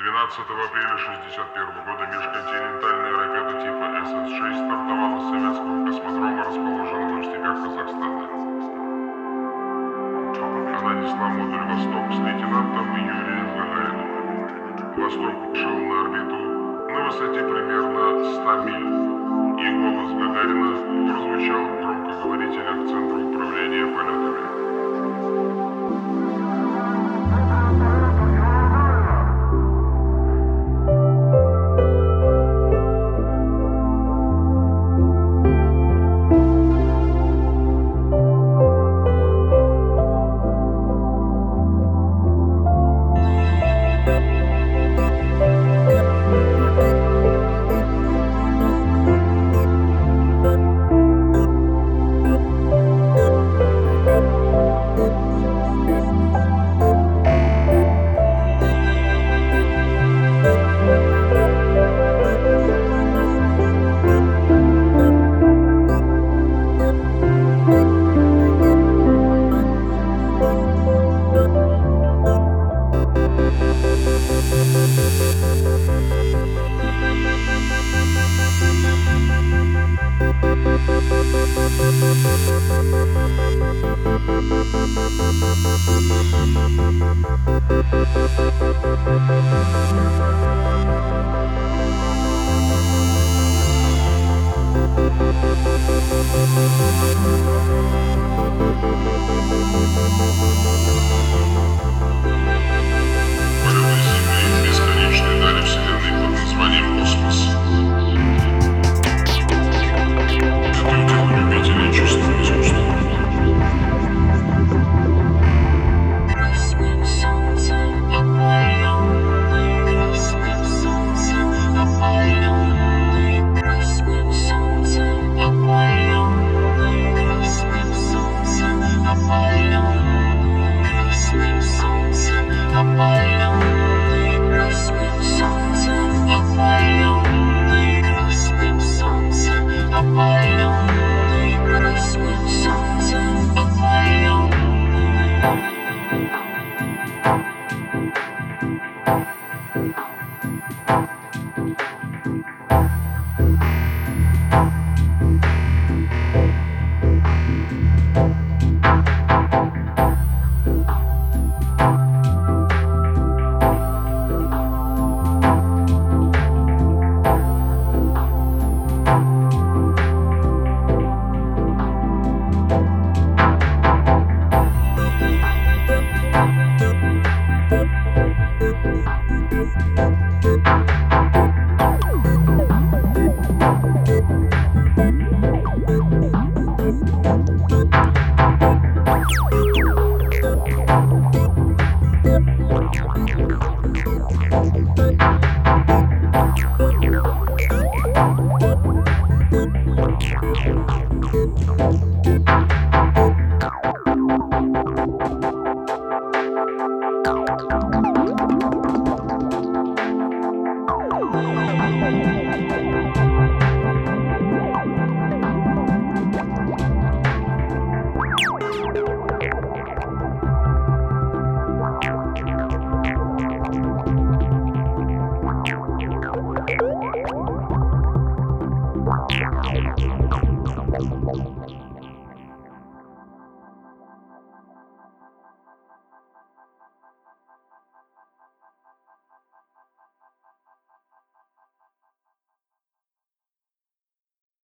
12 апреля 1961 года межконтинентальная ракета типа СС-6 стартовала с советского космодрома, расположенного в степях Казахстана. Она несла модуль «Восток» с лейтенантом Юрием Гагариным. «Восток» вышел на орбиту на высоте примерно 100 миль, и голос Гагарина прозвучал в громкоговорителях Центра управления полетами.